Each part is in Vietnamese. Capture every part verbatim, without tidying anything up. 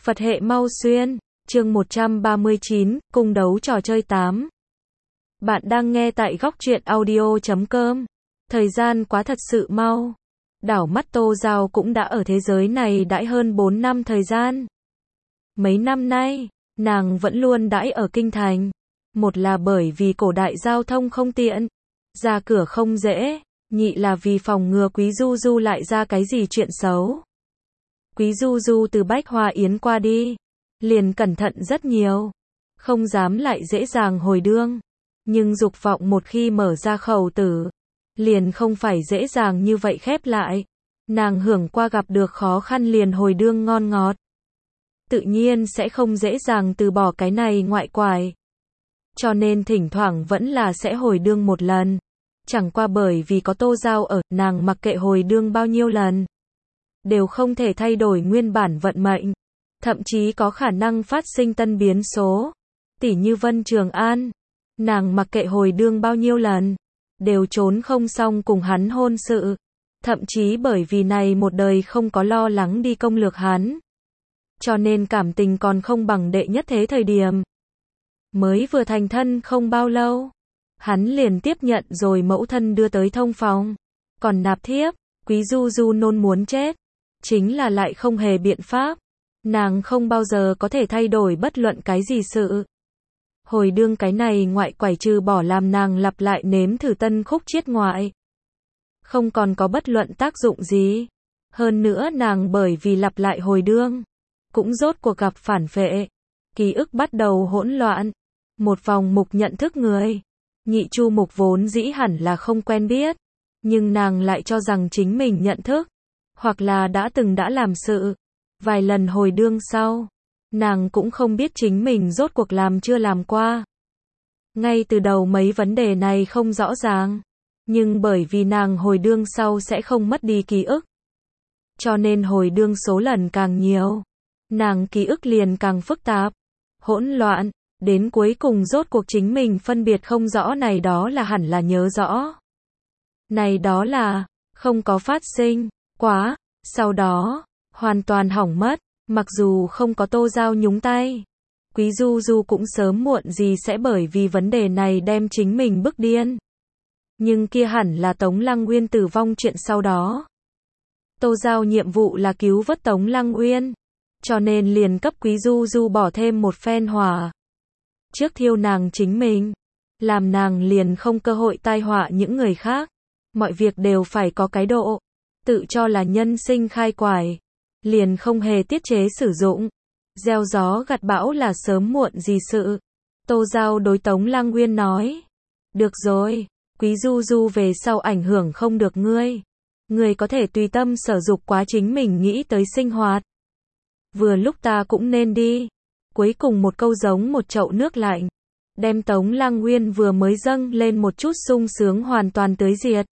Phật hệ mau xuyên, chương một trăm ba mươi chín, cung đấu trò chơi tám. Bạn đang nghe tại góc truyện audio chấm com. Thời gian quá thật sự mau. Đảo mắt Tô Giao cũng đã ở thế giới này đãi hơn bốn năm thời gian. Mấy năm nay, nàng vẫn luôn đãi ở kinh thành. Một là bởi vì cổ đại giao thông không tiện, ra cửa không dễ, nhị là vì phòng ngừa Quý Du Du lại ra cái gì chuyện xấu. Quý Du Du từ Bách Hoa Yến qua đi, liền cẩn thận rất nhiều, không dám lại dễ dàng hồi đương, nhưng dục vọng một khi mở ra khẩu tử, liền không phải dễ dàng như vậy khép lại. Nàng hưởng qua gặp được khó khăn liền hồi đương ngon ngọt, tự nhiên sẽ không dễ dàng từ bỏ cái này ngoại quải. Cho nên thỉnh thoảng vẫn là sẽ hồi đương một lần. Chẳng qua bởi vì có Tô Giao ở, nàng mặc kệ hồi đương bao nhiêu lần, đều không thể thay đổi nguyên bản vận mệnh. Thậm chí có khả năng phát sinh tân biến số. Tỉ như Vân Trường An, nàng mặc kệ hồi đương bao nhiêu lần, đều trốn không xong cùng hắn hôn sự. Thậm chí bởi vì này một đời không có lo lắng đi công lược hắn, cho nên cảm tình còn không bằng đệ nhất thế thời điểm. Mới vừa thành thân không bao lâu, hắn liền tiếp nhận rồi mẫu thân đưa tới thông phòng. Còn nạp thiếp, Quý Du Du nôn muốn chết, chính là lại không hề biện pháp. Nàng không bao giờ có thể thay đổi bất luận cái gì sự. Hồi đương cái này ngoại quải trừ bỏ làm nàng lặp lại nếm thử tân khúc chiết ngoại, không còn có bất luận tác dụng gì. Hơn nữa nàng bởi vì lặp lại hồi đương, cũng rốt cuộc gặp phản phệ, ký ức bắt đầu hỗn loạn. Một vòng mục nhận thức người, nhị chu mục vốn dĩ hẳn là không quen biết, nhưng nàng lại cho rằng chính mình nhận thức, hoặc là đã từng đã làm sự. Vài lần hồi đương sau, nàng cũng không biết chính mình rốt cuộc làm chưa làm qua. Ngay từ đầu mấy vấn đề này không rõ ràng, nhưng bởi vì nàng hồi đương sau sẽ không mất đi ký ức, cho nên hồi đương số lần càng nhiều, nàng ký ức liền càng phức tạp, hỗn loạn, đến cuối cùng rốt cuộc chính mình phân biệt không rõ này đó là hẳn là nhớ rõ, này đó là không có phát sinh quá, sau đó hoàn toàn hỏng mất. Mặc dù không có Tô Giao nhúng tay, Quý Du Du cũng sớm muộn gì sẽ bởi vì vấn đề này đem chính mình bức điên. Nhưng kia hẳn là Tống Lăng Uyên tử vong chuyện sau đó. Tô Giao nhiệm vụ là cứu vớt Tống Lăng Uyên, cho nên liền cấp Quý Du Du bỏ thêm một phen hỏa. Trước thiêu nàng chính mình, làm nàng liền không cơ hội tai họa những người khác. Mọi việc đều phải có cái độ, tự cho là nhân sinh khai quải, liền không hề tiết chế sử dụng. Gieo gió gặt bão là sớm muộn gì sự. Tô Giao đối Tống Lăng Uyên nói, được rồi, Quý Du Du về sau ảnh hưởng không được ngươi. Ngươi có thể tùy tâm sở dục quá chính mình nghĩ tới sinh hoạt. Vừa lúc ta cũng nên đi. Cuối cùng một câu giống một chậu nước lạnh, đem Tống Lăng Uyên vừa mới dâng lên một chút sung sướng hoàn toàn tưới diệt.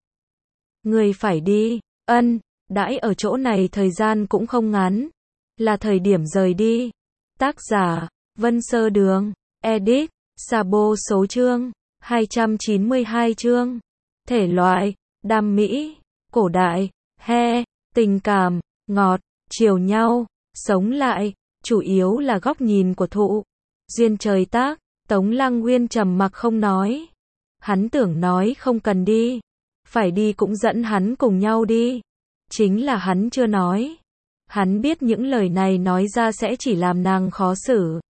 Ngươi phải đi, ân. Đãi ở chỗ này thời gian cũng không ngắn, là thời điểm rời đi. Tác giả, Vân Sơ Đường, edit, Sabo số chương, hai trăm chín mươi hai chương. Thể loại, đam mỹ, cổ đại, he, tình cảm, ngọt, chiều nhau, sống lại, chủ yếu là góc nhìn của thụ. Duyên trời tác, Tống Lăng Uyên trầm mặc không nói. Hắn tưởng nói không cần đi, phải đi cũng dẫn hắn cùng nhau đi. Chính là hắn chưa nói. Hắn biết những lời này nói ra sẽ chỉ làm nàng khó xử.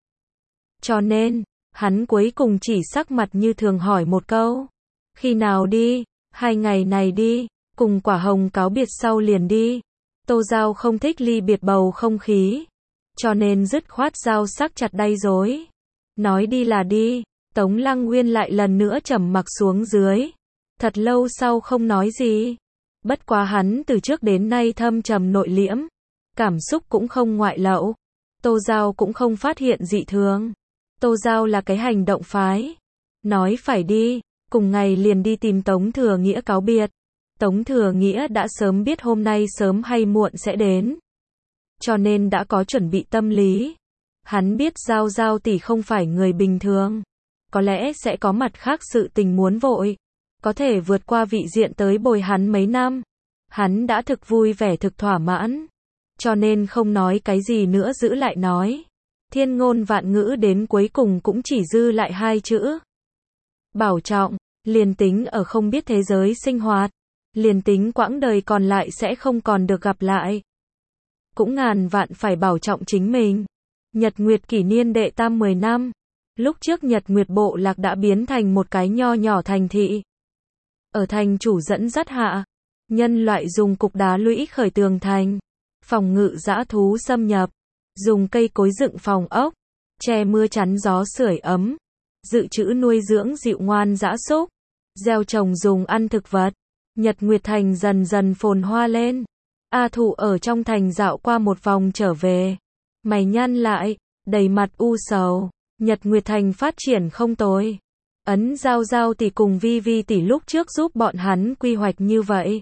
Cho nên, hắn cuối cùng chỉ sắc mặt như thường hỏi một câu. Khi nào đi? Hai ngày này đi, cùng Quả Hồng cáo biệt sau liền đi. Tô Giao không thích ly biệt bầu không khí, cho nên dứt khoát giao sắc chặt đay dối. Nói đi là đi. Tống Lăng Uyên lại lần nữa trầm mặc xuống dưới. Thật lâu sau không nói gì. Bất quá hắn từ trước đến nay thâm trầm nội liễm, cảm xúc cũng không ngoại lậu. Tô Giao cũng không phát hiện dị thường. Tô Giao là cái hành động phái. Nói phải đi, cùng ngày liền đi tìm Tống Thừa Nghĩa cáo biệt. Tống Thừa Nghĩa đã sớm biết hôm nay sớm hay muộn sẽ đến, cho nên đã có chuẩn bị tâm lý. Hắn biết Giao Giao tỷ không phải người bình thường, có lẽ sẽ có mặt khác sự tình muốn vội, có thể vượt qua vị diện tới bồi hắn mấy năm. Hắn đã thực vui vẻ thực thỏa mãn. cho nên không nói cái gì nữa giữ lại nói. Thiên ngôn vạn ngữ đến cuối cùng cũng chỉ dư lại hai chữ. Bảo trọng, liền tính ở không biết thế giới sinh hoạt, liền tính quãng đời còn lại sẽ không còn được gặp lại. Cũng ngàn vạn phải bảo trọng chính mình. Nhật Nguyệt kỷ niên đệ tam mười năm. Lúc trước Nhật Nguyệt bộ lạc đã biến thành một cái nho nhỏ thành thị. Ở thành chủ dẫn dắt hạ, nhân loại dùng cục đá lũy khởi tường thành, phòng ngự dã thú xâm nhập, dùng cây cối dựng phòng ốc, che mưa chắn gió sưởi ấm, dự trữ nuôi dưỡng dịu ngoan dã súc, gieo trồng dùng ăn thực vật. Nhật Nguyệt thành dần dần phồn hoa lên. A Thụ ở trong thành dạo qua một vòng trở về, mày nhăn lại, đầy mặt u sầu. Nhật Nguyệt thành phát triển không tồi. Ấn Giao Giao tỷ cùng Vi Vi tỷ lúc trước giúp bọn hắn quy hoạch như vậy,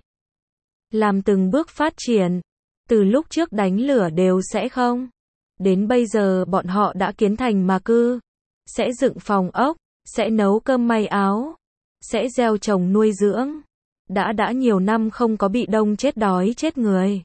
làm từng bước phát triển, từ lúc trước đánh lửa đều sẽ không, đến bây giờ bọn họ đã kiến thành mà cư, sẽ dựng phòng ốc, sẽ nấu cơm may áo, sẽ gieo trồng nuôi dưỡng. Đã đã nhiều năm không có bị đông chết đói chết người.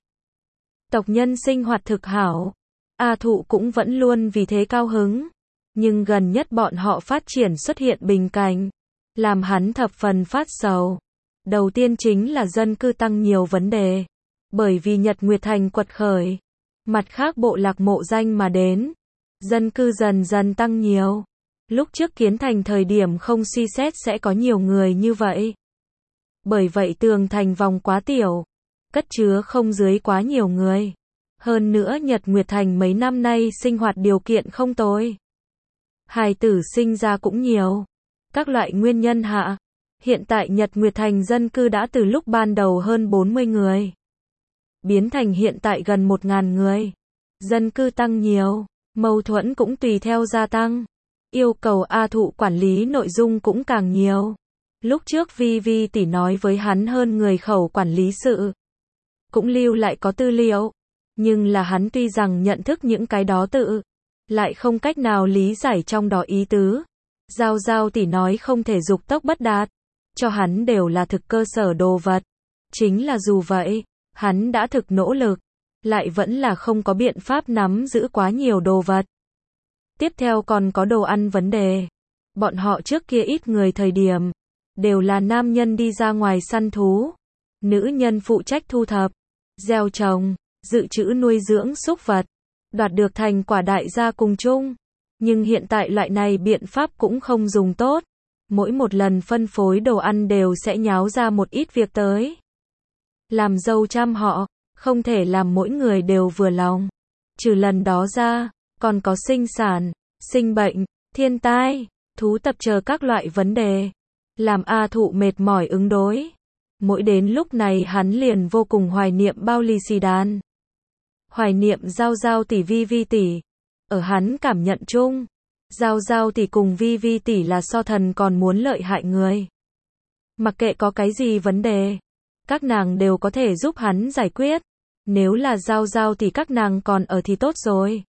Tộc nhân sinh hoạt thực hảo. A Thụ cũng vẫn luôn vì thế cao hứng. Nhưng gần nhất bọn họ phát triển xuất hiện bình cảnh, làm hắn thập phần phát sầu. Đầu tiên chính là dân cư tăng nhiều vấn đề. Bởi vì Nhật Nguyệt thành quật khởi, mặt khác bộ lạc mộ danh mà đến, dân cư dần dần tăng nhiều. Lúc trước kiến thành thời điểm không suy xét sẽ có nhiều người như vậy. Bởi vậy tường thành vòng quá tiểu, cất chứa không dưới quá nhiều người. Hơn nữa Nhật Nguyệt thành mấy năm nay sinh hoạt điều kiện không tồi. Hài tử sinh ra cũng nhiều. Các loại nguyên nhân hạ, hiện tại Nhật Nguyệt thành dân cư đã từ lúc ban đầu hơn bốn mươi người, biến thành hiện tại gần một nghìn người. Dân cư tăng nhiều, mâu thuẫn cũng tùy theo gia tăng. Yêu cầu A Thụ quản lý nội dung cũng càng nhiều. Lúc trước Vi Vi tỷ nói với hắn hơn người khẩu quản lý sự, cũng lưu lại có tư liệu, nhưng là hắn tuy rằng nhận thức những cái đó tự, lại không cách nào lý giải trong đó ý tứ. Giao Giao tỷ nói không thể dục tốc bất đạt, cho hắn đều là thực cơ sở đồ vật. Chính là dù vậy, hắn đã thực nỗ lực, lại vẫn là không có biện pháp nắm giữ quá nhiều đồ vật. Tiếp theo còn có đồ ăn vấn đề. Bọn họ trước kia ít người thời điểm, đều là nam nhân đi ra ngoài săn thú, nữ nhân phụ trách thu thập, gieo trồng, dự trữ nuôi dưỡng súc vật, đoạt được thành quả đại gia cùng chung. Nhưng hiện tại loại này biện pháp cũng không dùng tốt. Mỗi một lần phân phối đồ ăn đều sẽ nháo ra một ít việc tới. Làm dâu trăm họ, không thể làm mỗi người đều vừa lòng. Trừ lần đó ra, còn có sinh sản, sinh bệnh, thiên tai, thú tập chờ các loại vấn đề. Làm A Thụ mệt mỏi ứng đối. Mỗi đến lúc này hắn liền vô cùng hoài niệm bao lì xì đàn. Hoài niệm Giao Giao tỷ Vi Vi tỷ. Ở hắn cảm nhận chung, Giao Giao tỷ cùng Vi Vi tỷ là so thần còn muốn lợi hại người. Mặc kệ có cái gì vấn đề, các nàng đều có thể giúp hắn giải quyết. Nếu là Giao Giao tỷ các nàng còn ở thì tốt rồi.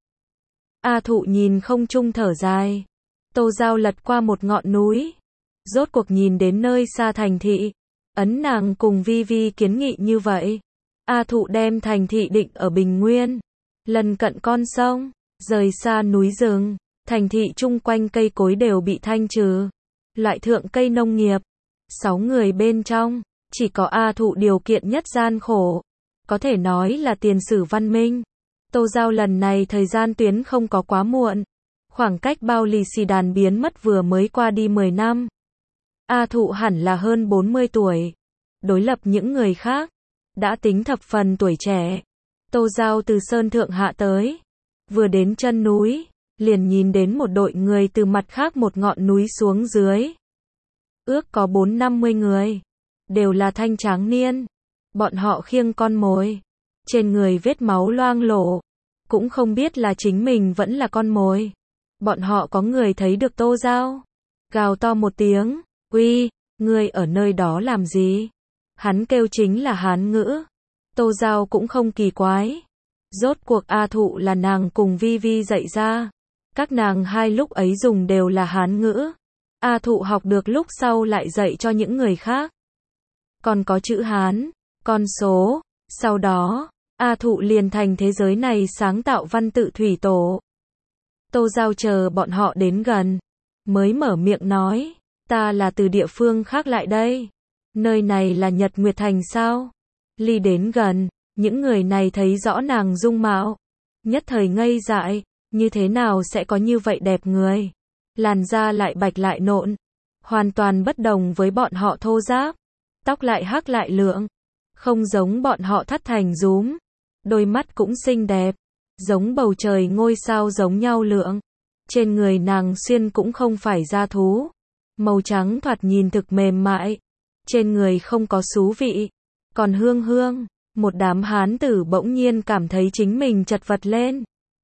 A Thụ nhìn không trung thở dài. Tô Giao lật qua một ngọn núi, rốt cuộc nhìn đến nơi xa thành thị. Ấn nàng cùng Vi Vi kiến nghị như vậy. A Thụ đem thành thị định ở Bình Nguyên, lần cận con sông, rời xa núi rừng. Thành thị chung quanh cây cối đều bị thanh trừ, loại thượng cây nông nghiệp. Sáu người bên trong, chỉ có A Thụ điều kiện nhất gian khổ, có thể nói là tiền sử văn minh. Tô Giao lần này thời gian tuyến không có quá muộn, khoảng cách bao lì xì đàn biến mất vừa mới qua đi mười năm. A Thụ hẳn là hơn bốn mươi tuổi, đối lập những người khác, đã tính thập phần tuổi trẻ. Tô Giao từ sơn thượng hạ tới, vừa đến chân núi, liền nhìn đến một đội người từ mặt khác một ngọn núi xuống dưới. Ước có bốn năm mươi người, đều là thanh tráng niên. Bọn họ khiêng con mồi, trên người vết máu loang lổ, cũng không biết là chính mình vẫn là con mồi. Bọn họ có người thấy được Tô Giao, gào to một tiếng, uy, ngươi ở nơi đó làm gì? Hắn kêu chính là Hán ngữ. Tô Giao cũng không kỳ quái. Rốt cuộc A Thụ là nàng cùng Vi Vi dạy ra. Các nàng hai lúc ấy dùng đều là Hán ngữ. A Thụ học được lúc sau lại dạy cho những người khác. Còn có chữ Hán, con số. Sau đó, A Thụ liền thành thế giới này sáng tạo văn tự thủy tổ. Tô Giao chờ bọn họ đến gần, mới mở miệng nói, ta là từ địa phương khác lại đây. Nơi này là Nhật Nguyệt Thành sao? Ly đến gần, những người này thấy rõ nàng dung mạo, nhất thời ngây dại, như thế nào sẽ có như vậy đẹp người? Làn da lại bạch lại nộn, hoàn toàn bất đồng với bọn họ thô ráp, tóc lại hắc lại lượng, không giống bọn họ thắt thành rúm, đôi mắt cũng xinh đẹp, giống bầu trời ngôi sao giống nhau lượng. Trên người nàng xuyên cũng không phải da thú, màu trắng thoạt nhìn thực mềm mại, trên người không có xú vị, còn hương hương. Một đám hán tử bỗng nhiên cảm thấy chính mình chật vật lên,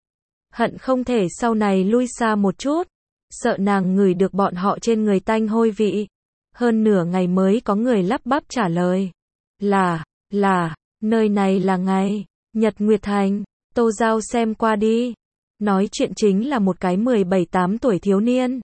hận không thể sau này lui xa một chút, sợ nàng ngửi được bọn họ trên người tanh hôi vị. Hơn nửa ngày mới có người lắp bắp trả lời, là, là, nơi này là ngày Nhật Nguyệt Thành. Tô Giao xem qua đi, nói chuyện chính là một cái mười bảy tám tuổi thiếu niên,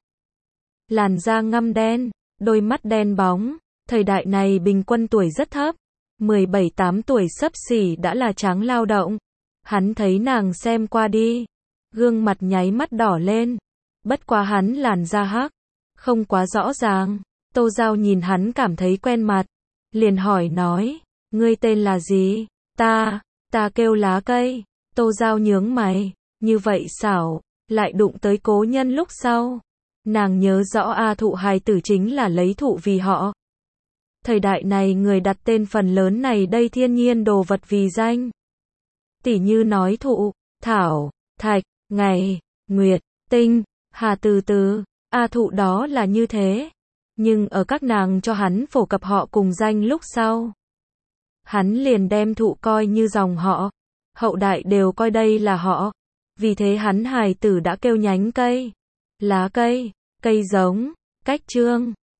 làn da ngăm đen, đôi mắt đen bóng, thời đại này bình quân tuổi rất thấp, mười bảy tám tuổi xấp xỉ đã là tráng lao động. Hắn thấy nàng xem qua đi, gương mặt nháy mắt đỏ lên, bất quá hắn làn da hắc, không quá rõ ràng. Tô Giao nhìn hắn cảm thấy quen mặt, liền hỏi nói, ngươi tên là gì? Ta, ta kêu Lá Cây. Tô Giao nhướng mày, như vậy xảo, lại đụng tới cố nhân lúc sau. Nàng nhớ rõ A Thụ hài tử chính là lấy thụ vì họ. Thời đại này người đặt tên phần lớn này đây thiên nhiên đồ vật vì danh. Tỉ như nói thụ, thảo, thạch, ngày, nguyệt, tinh, hà từ từ, A Thụ đó là như thế. Nhưng ở các nàng cho hắn phổ cập họ cùng danh lúc sau, hắn liền đem thụ coi như dòng họ, hậu đại đều coi đây là họ. Vì thế hắn hài tử đã kêu nhánh cây, lá cây, cây giống, cách trương.